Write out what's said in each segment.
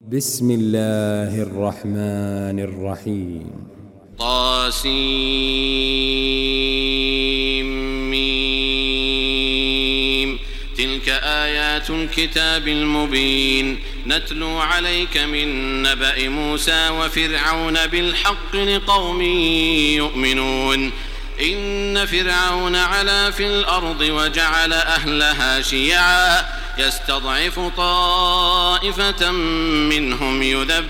بسم الله الرحمن الرحيم. طاسيم. تلك آيات الكتاب المبين نتلو عليك من نبأ موسى وفرعون بالحق لقوم يؤمنون. إن فرعون علا في الأرض وجعل أهلها شيعا يستضعف طائفة منهم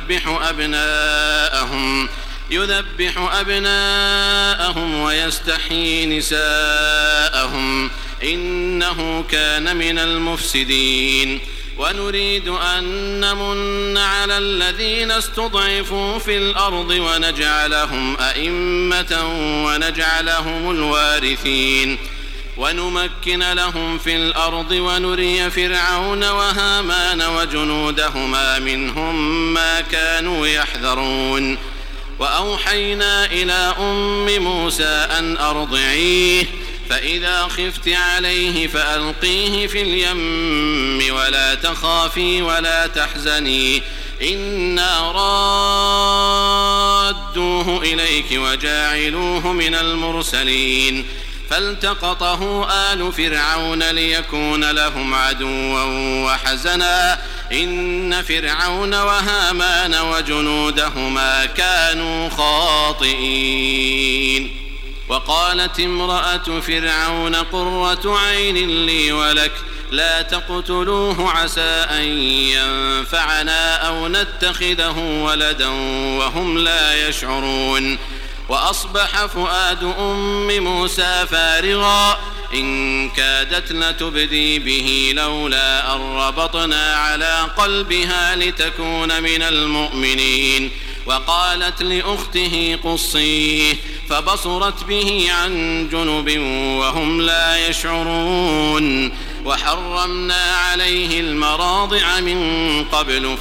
يذبح أبناءهم ويستحيي نساءهم إنه كان من المفسدين. ونريد أن نمن على الذين استضعفوا في الأرض ونجعلهم أئمة ونجعلهم الوارثين ونمكن لهم في الأرض ونري فرعون وهامان وجنودهما منهم ما كانوا يحذرون. وأوحينا إلى أم موسى أن أرضعيه فإذا خفت عليه فألقيه في اليم ولا تخافي ولا تحزني إنا رادوه إليك وجاعلوه من المرسلين. فالتقطه آل فرعون ليكون لهم عدوا وحزنا إن فرعون وهامان وجنودهما كانوا خاطئين. وقالت امرأة فرعون قرة عين لي ولك لا تقتلوه عسى أن ينفعنا أو نتخذه ولدا وهم لا يشعرون. وأصبح فؤاد أم موسى فارغا إن كادت لتبدي به لولا أن ربطنا على قلبها لتكون من المؤمنين. وقالت لأخته قصيه فبصرت به عن جنب وهم لا يشعرون. وحرمنا عليه المراضع من قبل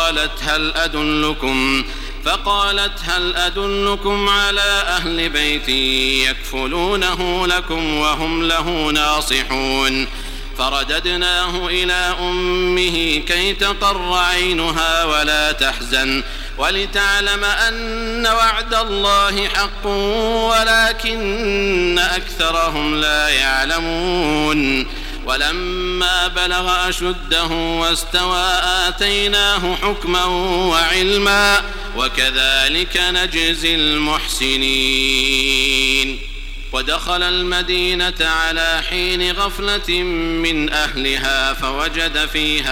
فقالت هل أدلكم على أهل بيت يكفلونه لكم وهم له ناصحون. فرددناه إلى أمه كي تقر عينها ولا تحزن ولتعلم أن وعد الله حق ولكن أكثرهم لا يعلمون. ولما بلغ أشده واستوى آتيناه حكما وعلما وكذلك نجزي المحسنين. ودخل المدينة على حين غفلة من أهلها فوجد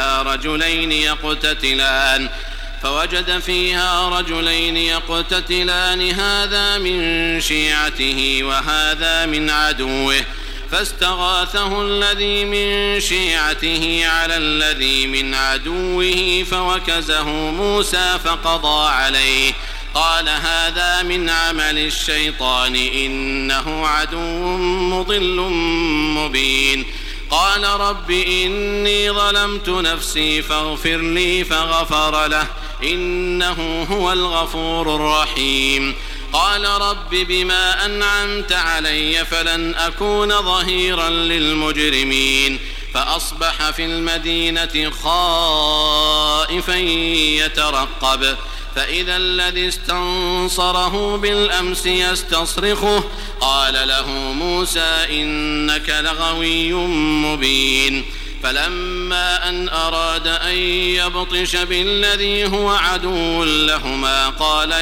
فيها رجلين يقتتلان هذا من شيعته وهذا من عدوه فاستغاثه الذي من شيعته على الذي من عدوه فوكزه موسى فقضى عليه قال هذا من عمل الشيطان إنه عدو مضل مبين. قال رب إني ظلمت نفسي فاغفر لي فغفر له إنه هو الغفور الرحيم. قال رب بما أنعمت علي فلن أكون ظهيرا للمجرمين. فأصبح في المدينة خائفا يترقب فإذا الذي استنصره بالأمس يستصرخه قال له موسى إنك لغوي مبين. فلما أن أراد أن يبطش بالذي هو عدو لهما قال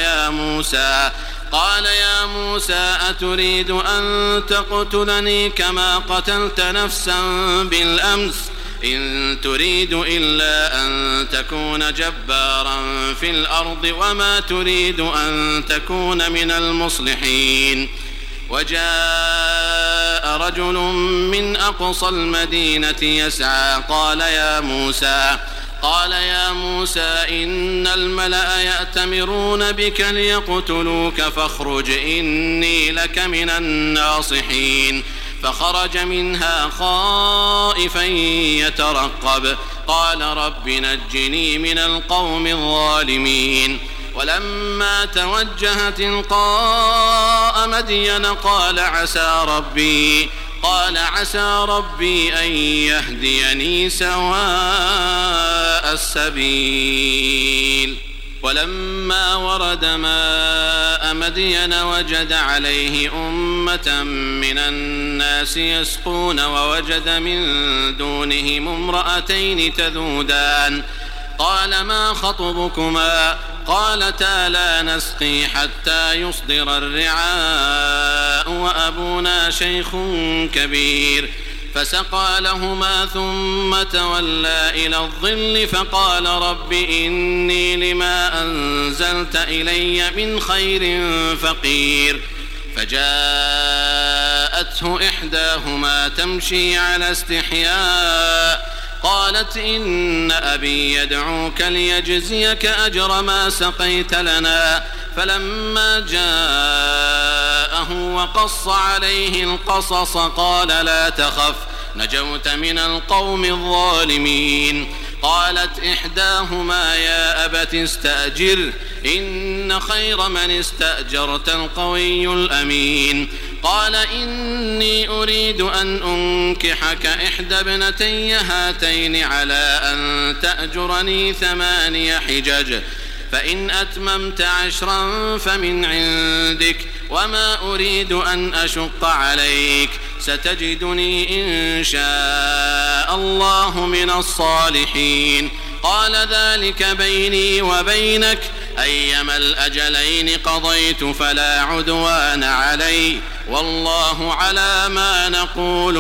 يا موسى أتريد أن تقتلني كما قتلت نفسا بالأمس إن تريد إلا أن تكون جبارا في الأرض وما تريد أن تكون من المصلحين. وجاء رجل من أقصى المدينة يسعى قال يا موسى إن الملأ يأتمرون بك ليقتلوك فاخرج إني لك من الناصحين. فخرج منها خائفا يترقب قال رب نجني من القوم الظالمين. ولما توجه تلقاء مدين قال عسى ربي أن يهديني سواء السبيل. ولما ورد ماء مدين وجد عليه أمة من الناس يسقون ووجد من دونهم امرأتين تذودان قال ما خطبكما قالتا لا نسقي حتى يصدر الرعاء وأبونا شيخ كبير فسقى لهما ثم تولى إلى الظل فقال رب إني لما أنزلت إلي من خير فقير فجاءته إحداهما تمشي على استحياء قالت إن أبي يدعوك ليجزيك أجر ما سقيت لنا فلما جاءه وقص عليه القصص قال لا تخف نجوت من القوم الظالمين قالت إحداهما يا أبت استأجر إن خير من استأجرت القوي الأمين قال إني أريد أن أنكحك إحدى ابنتي هاتين على أن تأجرني 8 حجج فإن أتممت 10 فمن عندك وما أريد أن أشق عليك ستجدني إن شاء الله من الصالحين قال ذلك بيني وبينك أيما الأجلين قضيت فلا عدوان علي والله على ما نقول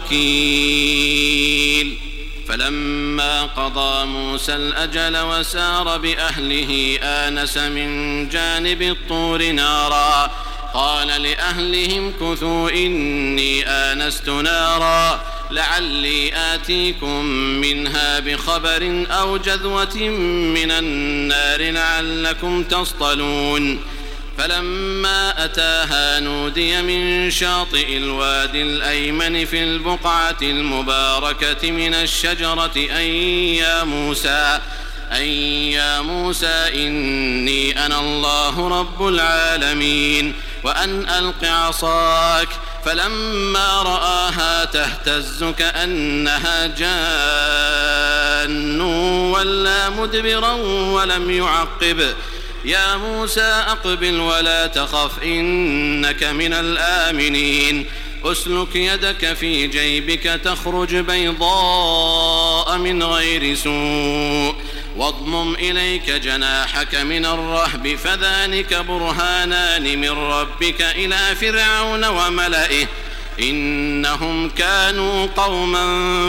وكيل فلما قضى موسى الأجل وسار بأهله آنس من جانب الطور نارا قال لأهلهم كثوا إني آنست نارا لعلي آتيكم منها بخبر أو جذوة من النار لعلكم تصطلون فلما أتاها نودي من شاطئ الوادي الأيمن في البقعة المباركة من الشجرة أن يا موسى إني أنا الله رب العالمين وأن ألق عصاك فلما رآها تهتز كأنها جان ولا مدبرا ولم يعقب يا موسى أقبل ولا تخف إنك من الآمنين أسلك يدك في جيبك تخرج بيضاء من غير سوء واضمم إليك جناحك من الرهب فذلك برهانان من ربك إلى فرعون وملئه إنهم كانوا قوما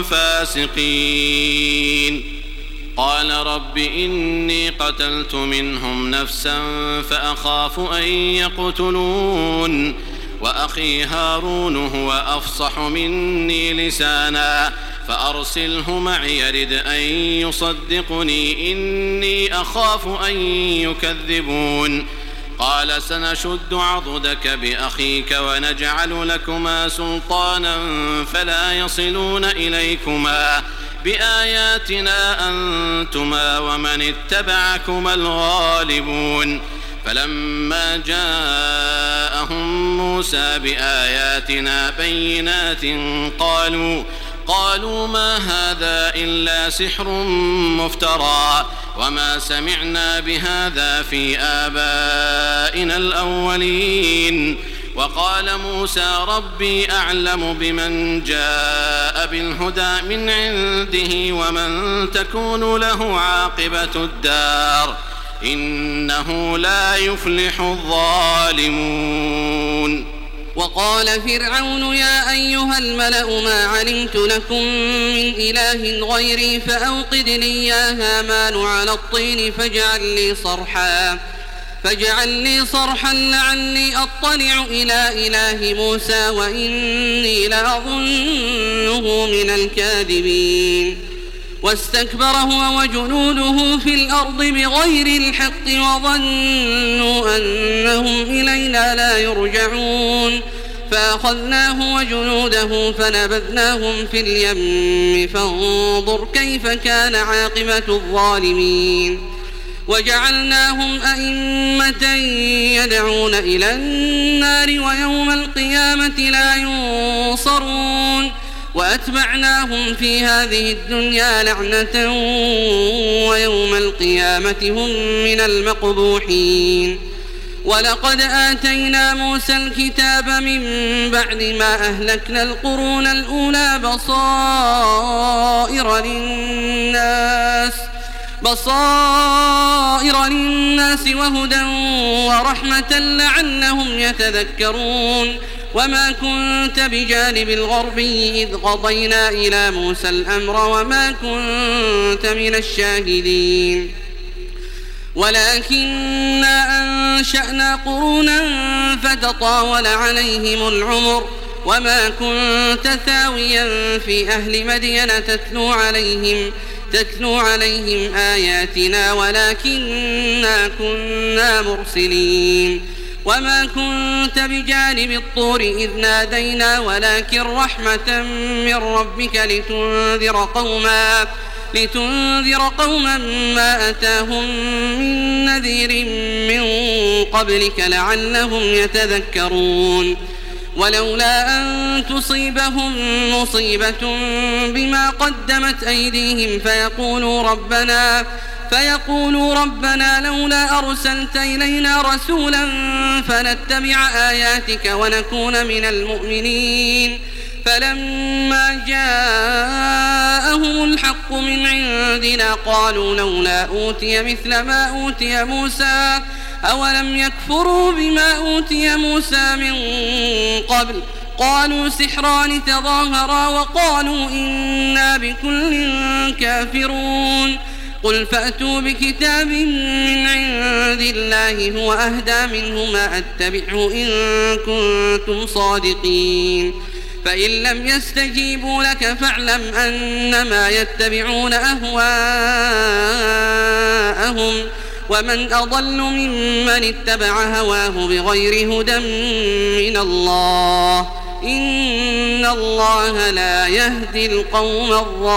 فاسقين قال رب إني قتلت منهم نفسا فأخاف أن يقتلون وأخي هارون هو أفصح مني لسانا فأرسله معي يرد أن يصدقني إني أخاف أن يكذبون قال سنشد عضدك بأخيك ونجعل لكما سلطانا فلا يصلون إليكما بآياتنا أنتما ومن اتبعكما الغالبون فلما جاءهم موسى بآياتنا بينات قالوا ما هذا إلا سحر مفترى وما سمعنا بهذا في آبائنا الأولين وقال موسى ربي أعلم بمن جاء بالهدى من عنده ومن تكون له عاقبة الدار إنه لا يفلح الظالمون وقال فرعون يا أيها الملأ ما علمت لكم من إله غيري فأوقد لي يا هامان على الطين فاجعل لي صرحا لعلي أطلع إلى إله موسى وإني لأظنه من الكاذبين واستكبر هو وجنوده في الأرض بغير الحق وظنوا أنهم إلينا لا يرجعون فأخذناه وجنوده فنبذناهم في اليم فانظر كيف كان عاقبة الظالمين وجعلناهم أئمة يدعون إلى النار ويوم القيامة لا ينصرون وأتبعناهم في هذه الدنيا لعنة ويوم القيامة هم من المقبوحين. ولقد آتينا موسى الكتاب من بعد ما أهلكنا القرون الأولى بصائر للناس وهدى ورحمة لعلهم يتذكرون. وما كنت بجانب الغربي إذ قضينا إلى موسى الأمر وما كنت من الشاهدين ولكننا أنشأنا قرونا فتطاول عليهم العمر وما كنت ثاويا في أهل مدين تتلو عليهم آياتنا ولكننا كنا مرسلين. وما كنت بجانب الطور إذ نادينا ولكن رحمة من ربك لتنذر قوما ما أتاهم من نذير من قبلك لعلهم يتذكرون. ولولا أن تصيبهم مصيبة بما قدمت أيديهم فيقولوا ربنا لولا أرسلت إلينا رسولا فنتبع آياتك ونكون من المؤمنين. فلما جاءهم الحق من عندنا قالوا لولا أوتي مثل ما أوتي موسى أولم يكفروا بما أوتي موسى من قبل قالوا سحران تظاهرا وقالوا إنا بكل كافرون. قل فأتوا بكتاب من عند الله هو أهدى منه ما أتبعه إن كنتم صادقين. فإن لم يستجيبوا لك فاعلم أنما يتبعون أهواءهم ومن أضل ممن اتبع هواه بغير هدى من الله إن الله لا يهدي القوم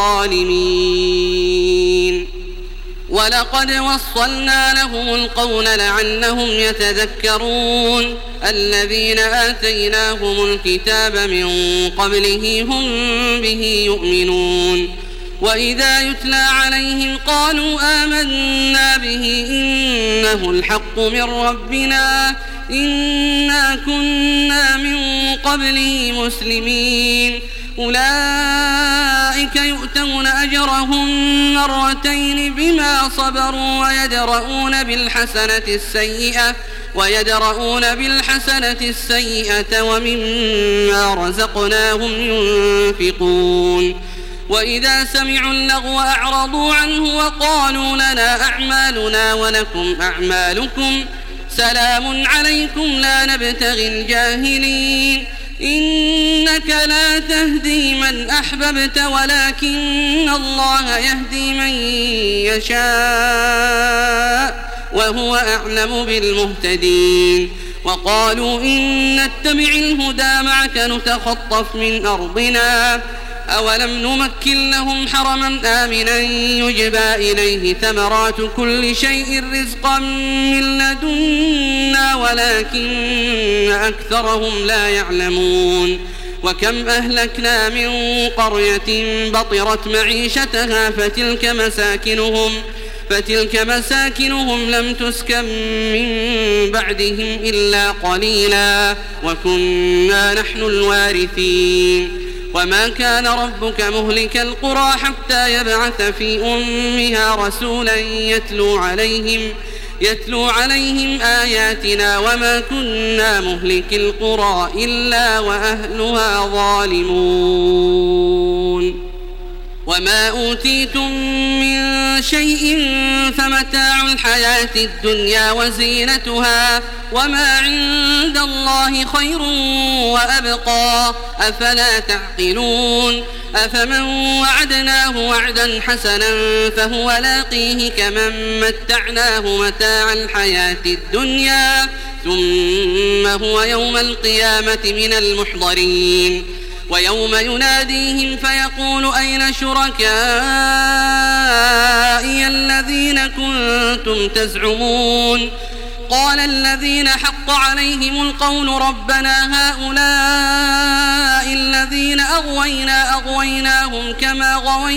الظالمين. ولقد وصلنا لهم القول لعلهم يتذكرون. الذين آتيناهم الكتاب من قبله هم به يؤمنون. وإذا يتلى عليهم قالوا آمنا به إنه الحق من ربنا إنا كنا من قبله مسلمين. أولئك يؤتون أجرهم مرتين بما صبروا ويدرؤون بالحسنة السيئة ومما رزقناهم ينفقون. وإذا سمعوا اللغو أعرضوا عنه وقالوا لنا أعمالنا ولكم أعمالكم سلام عليكم لا نبتغي الجاهلين. إنك لا تهدي من أحببت ولكن الله يهدي من يشاء وهو أعلم بالمهتدين. وقالوا إن نتبع الهدى معك نتخطف من أرضنا أولم نمكن لهم حرما آمنا يجبى إليه ثمرات كل شيء رزقا من لدنا ولكن أكثرهم لا يعلمون. وكم أهلكنا من قرية بطرت معيشتها فتلك مساكنهم لم تسكن من بعدهم إلا قليلا وكنا نحن الوارثين. وما كان ربك مهلك القرى حتى يبعث في أمها رسولا يتلو عليهم آياتنا وما كنا مهلك القرى إلا وأهلها ظالمون. وما أوتيتم من شيء فمتاع الحياة الدنيا وزينتها وما عند الله خير وأبقى أفلا تعقلون. أفمن وعدناه وعدا حسنا فهو لاقيه كمن متعناه متاع الحياة الدنيا ثم هو يوم القيامة من المحضرين. ويوم يناديهم فيقول أين شركائي الذين كنتم تزعمون قال الذين حق عليهم القول ربنا هؤلاء الذين أغويناهم كما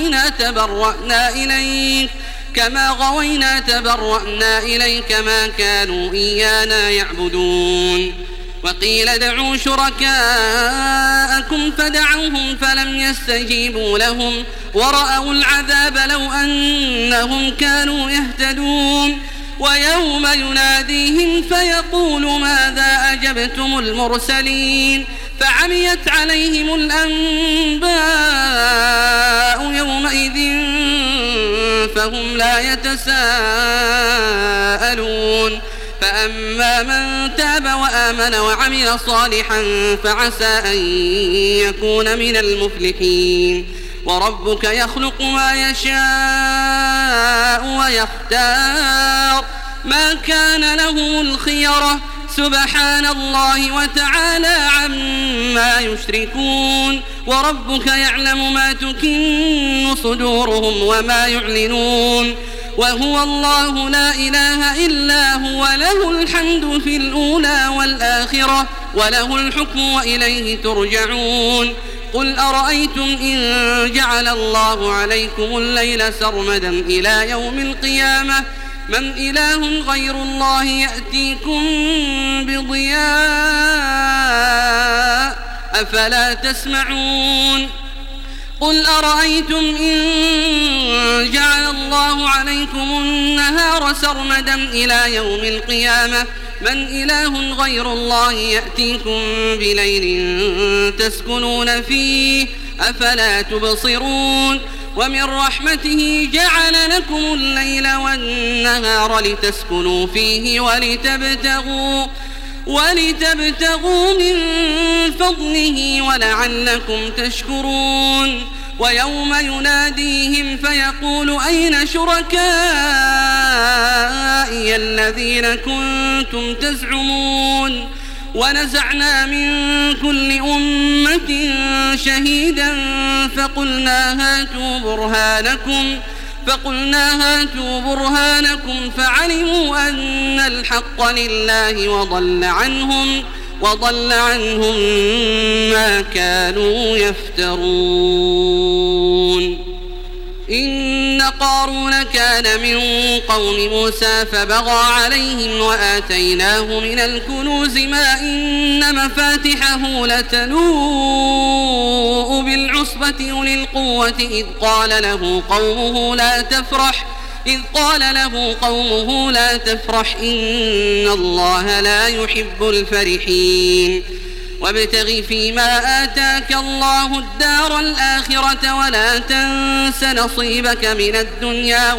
غوينا تبرأنا إليك ما كانوا إيانا يعبدون وقيل ادعوا شركاءكم فدعوهم فلم يستجيبوا لهم ورأوا العذاب لو أنهم كانوا يهتدون ويوم يناديهم فيقول ماذا أجبتم المرسلين فعميت عليهم الأنباء يومئذ فهم لا يتساءلون فأما من تاب وآمن وعمل صالحا فعسى أن يكون من المفلحين وربك يخلق ما يشاء ويختار ما كان لهم الخيرة سبحان الله وتعالى عما يشركون وربك يعلم ما تكن صدورهم وما يعلنون وهو الله لا إله إلا هو له الحمد في الأولى والآخرة وله الحكم وإليه ترجعون قل أرأيتم إن جعل الله عليكم الليل سرمدا إلى يوم القيامة من إله غير الله يأتيكم بضياء أفلا تسمعون قل أرأيتم إن جعل الله عليكم النهار سرمدا إلى يوم القيامة من إله غير الله يأتيكم بليل تسكنون فيه أفلا تبصرون ومن رحمته جعل لكم الليل والنهار لتسكنوا فيه ولتبتغوا من فضله ولعلكم تشكرون ويوم يناديهم فيقول أين شركائي الذين كنتم تزعمون ونزعنا من كل أمة شهيدا فقلنا هاتوا برهانكم فعلموا أن الحق لله وضل عنهم ما كانوا يفترون إن قارون كان من قوم موسى فبغى عليهم وآتيناه من الكنوز ما إن مفاتحه لتنوء بالعصبة أولي القوة إذ قال له قومه لا تفرح إن الله لا يحب الفرحين وابتغ فيما آتاك الله الدار الآخرة ولا تنس نصيبك من الدنيا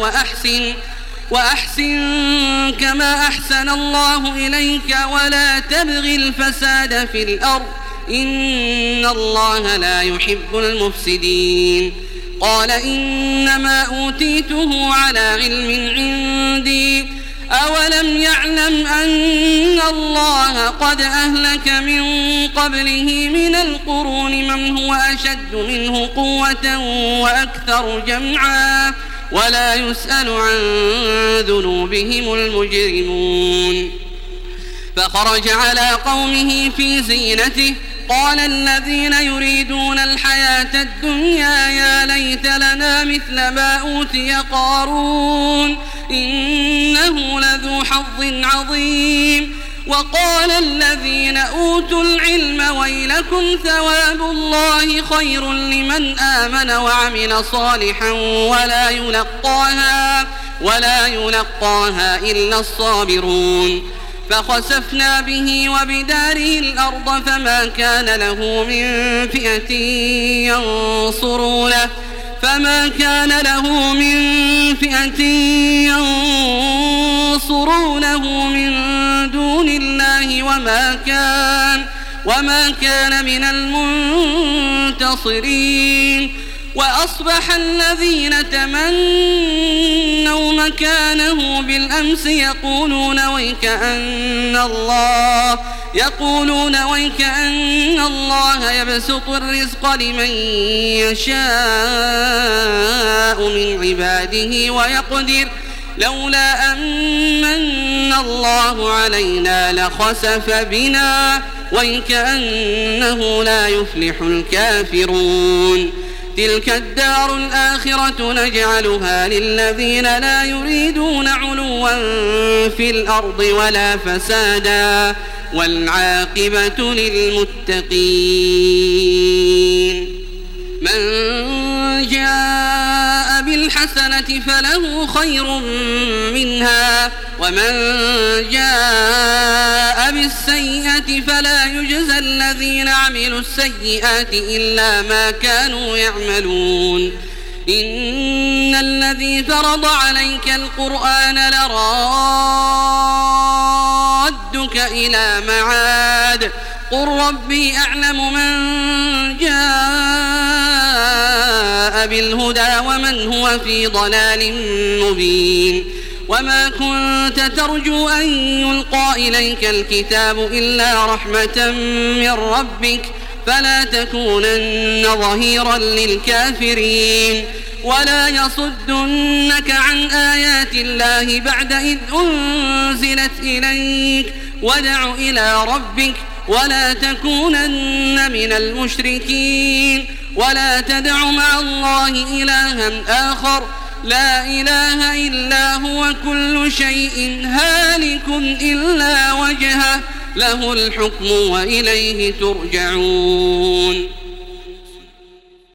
وأحسن كما أحسن الله إليك ولا تبغ الفساد في الأرض إن الله لا يحب المفسدين قال إنما أوتيته على علم عندي أولم يعلم أن الله قد أهلك من قبله من القرون من هو أشد منه قوة وأكثر جمعا ولا يسأل عن ذنوبهم المجرمون فخرج على قومه في زينته قال الذين يريدون الحياة الدنيا يا ليت لنا مثل ما أوتي قارون إنه لذو حظ عظيم وقال الذين أوتوا العلم ويلكم ثواب الله خير لمن آمن وعمل صالحا ولا يلقاها إلا الصابرون فخسفنا به وبداره الأرض فما كان له من فئة ينصرونه من دون الله وما كان من المنتصرين وأصبح الذين تمنوا مكانه بالأمس يقولون ويكأن الله يبسط الرزق لمن يشاء من عباده ويقدر لولا أن من الله علينا لخسف بنا وكأنه لا يفلح الكافرون تلك الدار الآخرة نجعلها للذين لا يريدون علوا في الأرض ولا فسادا والعاقبة للمتقين من جاء بالحسنة فله خير منها ومن جاء بالسيئة فلا يجزى الذين عملوا السيئات إلا ما كانوا يعملون إن الذي فرض عليك القرآن لرادك إلى معاد قل ربي أعلم من جاء بالهدى ومن هو في ضلال مبين وما كنت ترجو أن يلقى إليك الكتاب إلا رحمة من ربك فلا تكونن ظهيرا للكافرين ولا يصدنك عن آيات الله بعد إذ أنزلت إليك وادع إلى ربك ولا تكونن من المشركين ولا تدع مع الله إلها آخر لا إله إلا هو كل شيء هالك إلا وجهه له الحكم وإليه ترجعون